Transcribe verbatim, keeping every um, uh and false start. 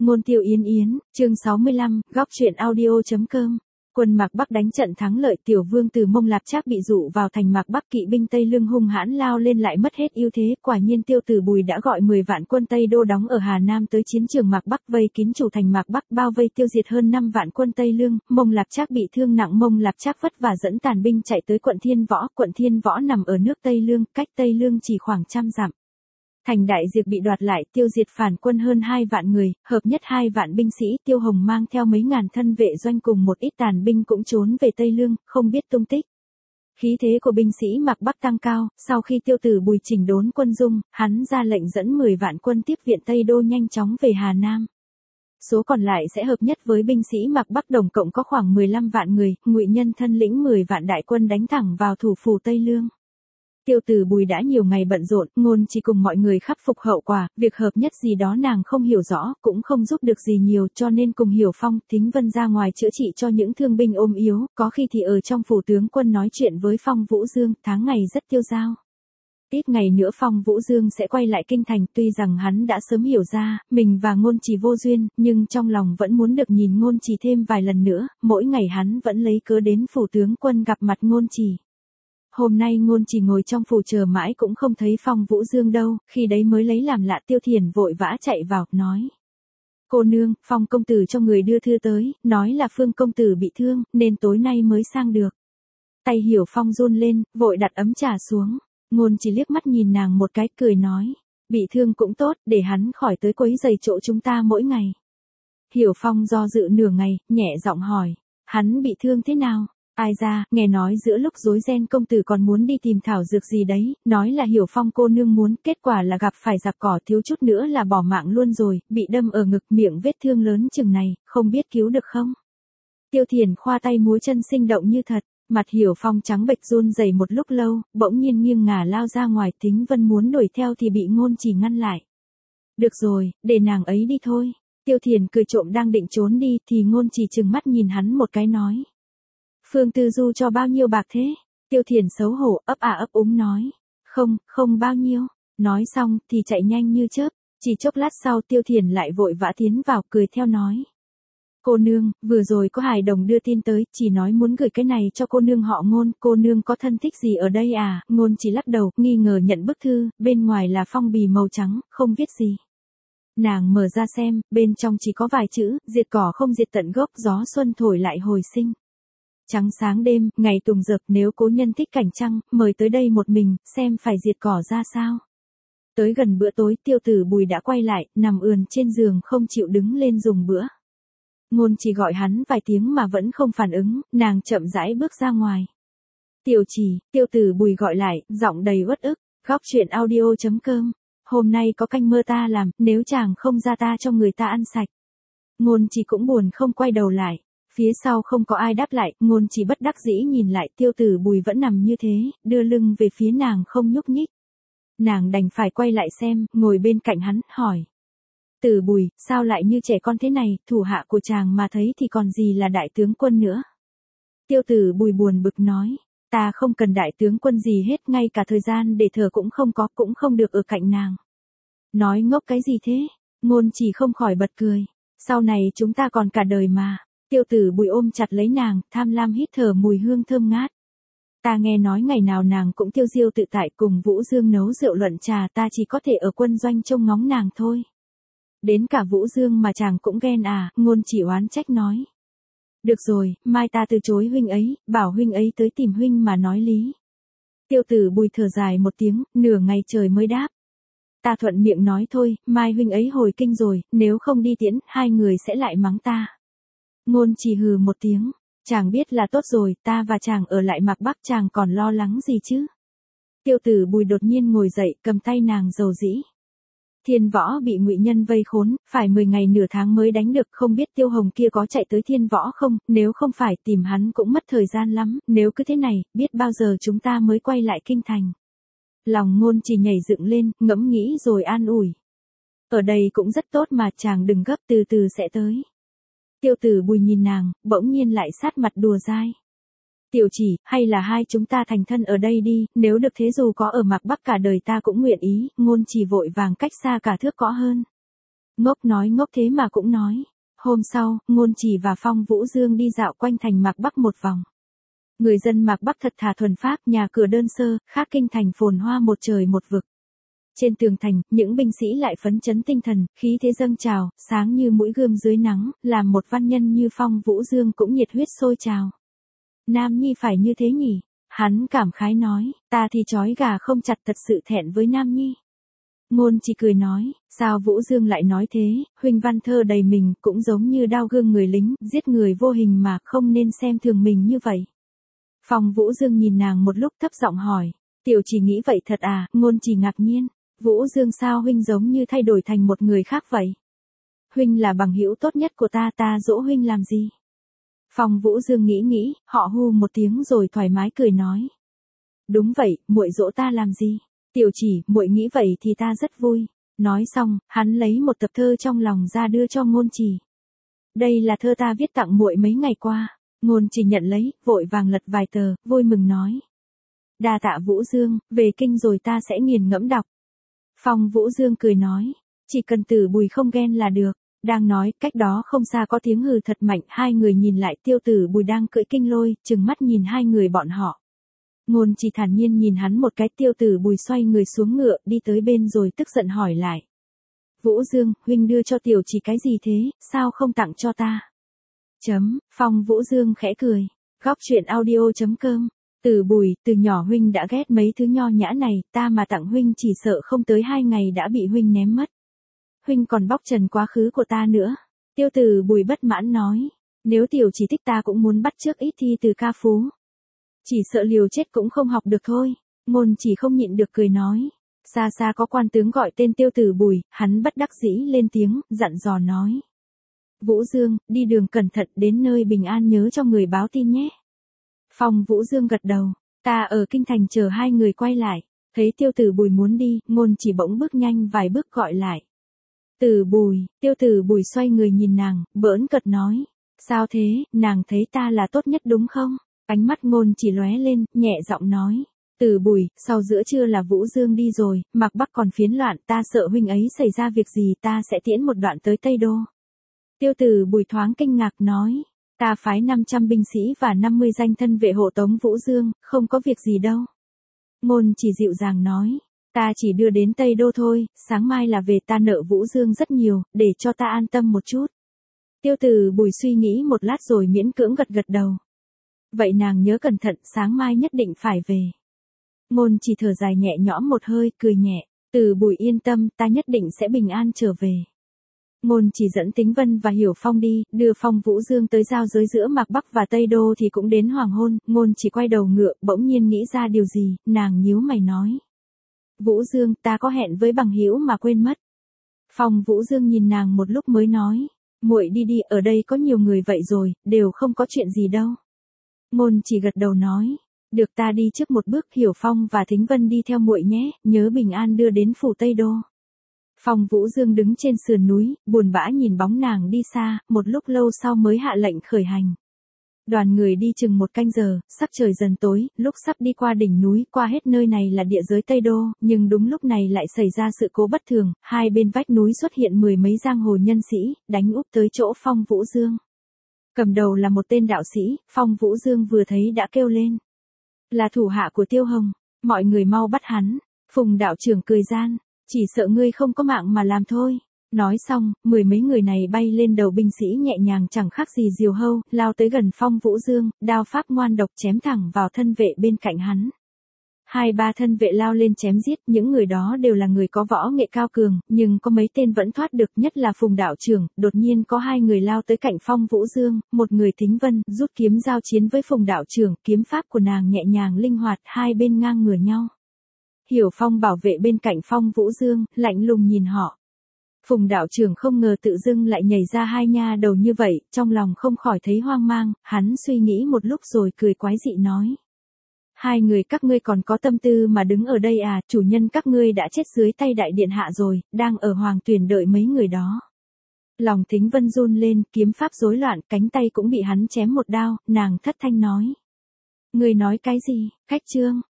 Ngôn Tiêu Yến Yến, chương sáu mươi lăm, góc truyện audio.com. Quân Mạc Bắc đánh trận thắng lợi, Tiểu Vương từ Mông Lạp Trác bị dụ vào thành Mạc Bắc, kỵ binh Tây Lương hung hãn lao lên lại mất hết ưu thế, quả nhiên Tiêu Tử Bùi đã gọi mười vạn quân Tây Đô đóng ở Hà Nam tới chiến trường Mạc Bắc, vây kín chủ thành Mạc Bắc, bao vây tiêu diệt hơn năm vạn quân Tây Lương. Mông Lạp Trác bị thương nặng, Mông Lạp Trác vất vả dẫn tàn binh chạy tới quận Thiên Võ, quận Thiên Võ nằm ở nước Tây Lương, cách Tây Lương chỉ khoảng trăm dặm. Thành Đại Diệp bị đoạt lại, tiêu diệt phản quân hơn hai vạn người, hợp nhất hai vạn binh sĩ, Tiêu Hồng mang theo mấy ngàn thân vệ doanh cùng một ít tàn binh cũng trốn về Tây Lương, không biết tung tích. Khí thế của binh sĩ Mạc Bắc tăng cao, sau khi Tiêu Tử Bùi chỉnh đốn quân dung, hắn ra lệnh dẫn mười vạn quân tiếp viện Tây Đô nhanh chóng về Hà Nam. Số còn lại sẽ hợp nhất với binh sĩ Mạc Bắc, tổng cộng có khoảng mười lăm vạn người, Ngụy Nhân thân lĩnh mười vạn đại quân đánh thẳng vào thủ phủ Tây Lương. Tiêu Tử Bùi đã nhiều ngày bận rộn, Ngôn chỉ cùng mọi người khắc phục hậu quả, việc hợp nhất gì đó nàng không hiểu rõ, cũng không giúp được gì nhiều, cho nên cùng Hiểu Phong, Thính Vân ra ngoài chữa trị cho những thương binh ốm yếu, có khi thì ở trong phủ tướng quân nói chuyện với Phong Vũ Dương, tháng ngày rất tiêu dao. Ít ngày nữa Phong Vũ Dương sẽ quay lại kinh thành, tuy rằng hắn đã sớm hiểu ra, mình và Ngôn Chỉ vô duyên, nhưng trong lòng vẫn muốn được nhìn Ngôn Chỉ thêm vài lần nữa, mỗi ngày hắn vẫn lấy cớ đến phủ tướng quân gặp mặt Ngôn Chỉ. Hôm nay Ngôn Chỉ ngồi trong phủ chờ mãi cũng không thấy Phong Vũ Dương đâu, khi đấy mới lấy làm lạ. Tiêu Thiền vội vã chạy vào, nói. Cô nương, Phong công tử cho người đưa thư tới, nói là Phương công tử bị thương, nên tối nay mới sang được. Tay Hiểu Phong run lên, vội đặt ấm trà xuống. Ngôn Chỉ liếc mắt nhìn nàng một cái, cười nói. Bị thương cũng tốt, để hắn khỏi tới quấy rầy chỗ chúng ta mỗi ngày. Hiểu Phong do dự nửa ngày, nhẹ giọng hỏi. Hắn bị thương thế nào? Ai ra, nghe nói giữa lúc rối ren công tử còn muốn đi tìm thảo dược gì đấy, nói là Hiểu Phong cô nương muốn, kết quả là gặp phải giặc cỏ, thiếu chút nữa là bỏ mạng luôn rồi, bị đâm ở ngực, miệng vết thương lớn chừng này, không biết cứu được không? Tiêu Thiền khoa tay múa chân sinh động như thật, mặt Hiểu Phong trắng bệch run rẩy một lúc lâu, bỗng nhiên nghiêng ngả lao ra ngoài. Thính Vân muốn đuổi theo thì bị Ngôn Chỉ ngăn lại. Được rồi, để nàng ấy đi thôi. Tiêu Thiền cười trộm đang định trốn đi thì Ngôn Chỉ trừng mắt nhìn hắn một cái nói. Phương Tư Du cho bao nhiêu bạc thế? Tiêu Thiền xấu hổ, ấp à ấp úng nói. Không, không bao nhiêu. Nói xong thì chạy nhanh như chớp. Chỉ chốc lát sau Tiêu Thiền lại vội vã tiến vào, cười theo nói. Cô nương, vừa rồi có hài đồng đưa tin tới, chỉ nói muốn gửi cái này cho cô nương họ Ngôn, cô nương có thân thích gì ở đây à? Ngôn chỉ lắc đầu, nghi ngờ nhận bức thư, bên ngoài là phong bì màu trắng, không viết gì. Nàng mở ra xem, bên trong chỉ có vài chữ, diệt cỏ không diệt tận gốc, gió xuân thổi lại hồi sinh. Trắng sáng đêm, ngày tùng dập, nếu cố nhân thích cảnh trăng, mời tới đây một mình, xem phải diệt cỏ ra sao. Tới gần bữa tối, Tiêu Tử Bùi đã quay lại, nằm ườn trên giường không chịu đứng lên dùng bữa. Ngôn Chỉ gọi hắn vài tiếng mà vẫn không phản ứng, nàng chậm rãi bước ra ngoài. Tiểu Chỉ, Tiêu Tử Bùi gọi lại, giọng đầy uất ức, góc truyện audio.com. Hôm nay có canh mơ ta làm, nếu chàng không ra ta cho người ta ăn sạch. Ngôn Chỉ cũng buồn không quay đầu lại. Phía sau không có ai đáp lại, Ngôn Chỉ bất đắc dĩ nhìn lại, Tiêu Tử Bùi vẫn nằm như thế, đưa lưng về phía nàng không nhúc nhích. Nàng đành phải quay lại xem, ngồi bên cạnh hắn, hỏi. Tử Bùi, sao lại như trẻ con thế này, thủ hạ của chàng mà thấy thì còn gì là đại tướng quân nữa. Tiêu Tử Bùi buồn bực nói, ta không cần đại tướng quân gì hết, ngay cả thời gian để thở cũng không có, cũng không được ở cạnh nàng. Nói ngốc cái gì thế? Ngôn Chỉ không khỏi bật cười, sau này chúng ta còn cả đời mà. Tiêu Tử Bùi ôm chặt lấy nàng, tham lam hít thở mùi hương thơm ngát. Ta nghe nói ngày nào nàng cũng tiêu diêu tự tại, cùng Vũ Dương nấu rượu luận trà, ta chỉ có thể ở quân doanh trông ngóng nàng thôi. Đến cả Vũ Dương mà chàng cũng ghen à? Ngôn Chỉ oán trách nói. Được rồi, mai ta từ chối huynh ấy, bảo huynh ấy tới tìm huynh mà nói lý. Tiêu Tử Bùi thở dài một tiếng, nửa ngày trời mới đáp. Ta thuận miệng nói thôi, mai huynh ấy hồi kinh rồi, nếu không đi tiễn, hai người sẽ lại mắng ta. Ngôn Chỉ hừ một tiếng, chàng biết là tốt rồi, ta và chàng ở lại Mạc Bắc, chàng còn lo lắng gì chứ? Tiêu Tử Bùi đột nhiên ngồi dậy, cầm tay nàng dầu dĩ. Thiên Võ bị Ngụy Nhân vây khốn, phải mười ngày nửa tháng mới đánh được, không biết Tiêu Hồng kia có chạy tới Thiên Võ không, nếu không phải tìm hắn cũng mất thời gian lắm, nếu cứ thế này, biết bao giờ chúng ta mới quay lại kinh thành. Lòng Ngôn Chỉ nhảy dựng lên, ngẫm nghĩ rồi an ủi. Ở đây cũng rất tốt mà, chàng đừng gấp, từ từ sẽ tới. Tiêu Tử Bùi nhìn nàng, bỗng nhiên lại sát mặt đùa dai. Tiểu Chỉ, hay là hai chúng ta thành thân ở đây đi, nếu được thế dù có ở Mạc Bắc cả đời ta cũng nguyện ý. Ngôn Chỉ vội vàng cách xa cả thước cõ hơn. Ngốc nói ngốc thế mà cũng nói. Hôm sau, Ngôn Chỉ và Phong Vũ Dương đi dạo quanh thành Mạc Bắc một vòng. Người dân Mạc Bắc thật thà thuần phác, nhà cửa đơn sơ, khác kinh thành phồn hoa một trời một vực. Trên tường thành, những binh sĩ lại phấn chấn tinh thần, khí thế dâng trào, sáng như mũi gươm dưới nắng, làm một văn nhân như Phong Vũ Dương cũng nhiệt huyết sôi trào. Nam Nhi phải như thế nhỉ? Hắn cảm khái nói, ta thì trói gà không chặt, thật sự thẹn với Nam Nhi. Ngôn Chỉ cười nói, sao Vũ Dương lại nói thế, huynh văn thơ đầy mình, cũng giống như đao gương người lính, giết người vô hình mà không nên xem thường mình như vậy. Phong Vũ Dương nhìn nàng một lúc thấp giọng hỏi, tiểu chỉ nghĩ vậy thật à? Ngôn Chỉ ngạc nhiên, Vũ Dương sao huynh giống như thay đổi thành một người khác vậy? Huynh là bằng hữu tốt nhất của ta, ta dỗ huynh làm gì? Phong Vũ Dương nghĩ nghĩ, họ hu một tiếng rồi thoải mái cười nói. Đúng vậy, muội dỗ ta làm gì? Tiểu chỉ, muội nghĩ vậy thì ta rất vui. Nói xong, hắn lấy một tập thơ trong lòng ra đưa cho Ngôn Chỉ. Đây là thơ ta viết tặng muội mấy ngày qua. Ngôn Chỉ nhận lấy, vội vàng lật vài tờ, vui mừng nói. Đa tạ Vũ Dương, về kinh rồi ta sẽ nghiền ngẫm đọc. Phong Vũ Dương cười nói, chỉ cần Tử Bùi không ghen là được. Đang nói, cách đó không xa có tiếng hừ thật mạnh, hai người nhìn lại, Tiêu Tử Bùi đang cưỡi kinh lôi, trừng mắt nhìn hai người bọn họ. Ngôn Chỉ thản nhiên nhìn hắn một cái, Tiêu Tử Bùi xoay người xuống ngựa, đi tới bên rồi tức giận hỏi lại. Vũ Dương, huynh đưa cho tiểu chỉ cái gì thế, sao không tặng cho ta? Chấm, Phong Vũ Dương khẽ cười. Góc truyện audio chấm com. Tử Bùi, từ nhỏ huynh đã ghét mấy thứ nho nhã này, ta mà tặng huynh chỉ sợ không tới hai ngày đã bị huynh ném mất. Huynh còn bóc trần quá khứ của ta nữa. Tiêu Tử Bùi bất mãn nói. Nếu tiểu chỉ thích ta cũng muốn bắt chước ít thi từ ca phú. Chỉ sợ liều chết cũng không học được thôi. Ngôn Chỉ không nhịn được cười nói. Xa xa có quan tướng gọi tên Tiêu Tử Bùi, hắn bất đắc dĩ lên tiếng, dặn dò nói. Vũ Dương, đi đường cẩn thận, đến nơi bình an nhớ cho người báo tin nhé. Phong Vũ Dương gật đầu, ta ở kinh thành chờ hai người quay lại. Thấy Tiêu Tử Bùi muốn đi, Ngôn Chỉ bỗng bước nhanh vài bước gọi lại. Tử Bùi, Tiêu Tử Bùi xoay người nhìn nàng, bỡn cợt nói. Sao thế, nàng thấy ta là tốt nhất đúng không? Ánh mắt Ngôn Chỉ lóe lên, nhẹ giọng nói. Tử Bùi, sau giữa trưa là Vũ Dương đi rồi, Mạc Bắc còn phiến loạn, ta sợ huynh ấy xảy ra việc gì, ta sẽ tiễn một đoạn tới Tây Đô. Tiêu Tử Bùi thoáng kinh ngạc nói. Ta phái năm trăm binh sĩ và năm mươi danh thân vệ hộ tống Vũ Dương, không có việc gì đâu. Ngôn Chỉ dịu dàng nói. Ta chỉ đưa đến Tây Đô thôi, sáng mai là về, ta nợ Vũ Dương rất nhiều, để cho ta an tâm một chút. Tiêu Tử Bùi suy nghĩ một lát rồi miễn cưỡng gật gật đầu. Vậy nàng nhớ cẩn thận, sáng mai nhất định phải về. Ngôn Chỉ thở dài nhẹ nhõm một hơi, cười nhẹ. Tử Bùi yên tâm, ta nhất định sẽ bình an trở về. Ngôn Chỉ dẫn Tính Vân và Hiểu Phong đi, đưa Phong Vũ Dương tới giao giới giữa Mạc Bắc và Tây Đô thì cũng đến hoàng hôn. Ngôn Chỉ quay đầu ngựa, bỗng nhiên nghĩ ra điều gì, nàng nhíu mày nói. Vũ Dương, ta có hẹn với bằng hữu mà quên mất. Phong Vũ Dương nhìn nàng một lúc mới nói. Muội đi đi, ở đây có nhiều người vậy rồi, đều không có chuyện gì đâu. Ngôn Chỉ gật đầu nói. Được, ta đi trước một bước, Hiểu Phong và Thính Vân đi theo muội nhé, nhớ bình an đưa đến phủ Tây Đô. Phong Vũ Dương đứng trên sườn núi, buồn bã nhìn bóng nàng đi xa, một lúc lâu sau mới hạ lệnh khởi hành. Đoàn người đi chừng một canh giờ, sắc trời dần tối, lúc sắp đi qua đỉnh núi, qua hết nơi này là địa giới Tây Đô, nhưng đúng lúc này lại xảy ra sự cố bất thường, hai bên vách núi xuất hiện mười mấy giang hồ nhân sĩ, đánh úp tới chỗ Phong Vũ Dương. Cầm đầu là một tên đạo sĩ, Phong Vũ Dương vừa thấy đã kêu lên. Là thủ hạ của Tiêu Hồng, mọi người mau bắt hắn. Phùng đạo trưởng cười gian, chỉ sợ ngươi không có mạng mà làm thôi. Nói xong, mười mấy người này bay lên đầu binh sĩ nhẹ nhàng chẳng khác gì diều hâu, lao tới gần Phong Vũ Dương, đao pháp ngoan độc chém thẳng vào thân vệ bên cạnh hắn. Hai ba thân vệ lao lên chém giết, những người đó đều là người có võ nghệ cao cường, nhưng có mấy tên vẫn thoát được, nhất là Phùng đạo trưởng. Đột nhiên có hai người lao tới cạnh Phong Vũ Dương, một người Thính Vân, rút kiếm giao chiến với Phùng đạo trưởng, kiếm pháp của nàng nhẹ nhàng linh hoạt, hai bên ngang ngửa nhau. Hiểu Phong bảo vệ bên cạnh Phong Vũ Dương, lạnh lùng nhìn họ. Phùng đạo trưởng không ngờ tự dưng lại nhảy ra hai nha đầu như vậy, trong lòng không khỏi thấy hoang mang, hắn suy nghĩ một lúc rồi cười quái dị nói. Hai người các ngươi còn có tâm tư mà đứng ở đây à, chủ nhân các ngươi đã chết dưới tay đại điện hạ rồi, đang ở hoàng tuyển đợi mấy người đó. Lòng Thính Vân run lên, kiếm pháp rối loạn, cánh tay cũng bị hắn chém một đao, nàng thất thanh nói. Ngươi nói cái gì, Khách Trương?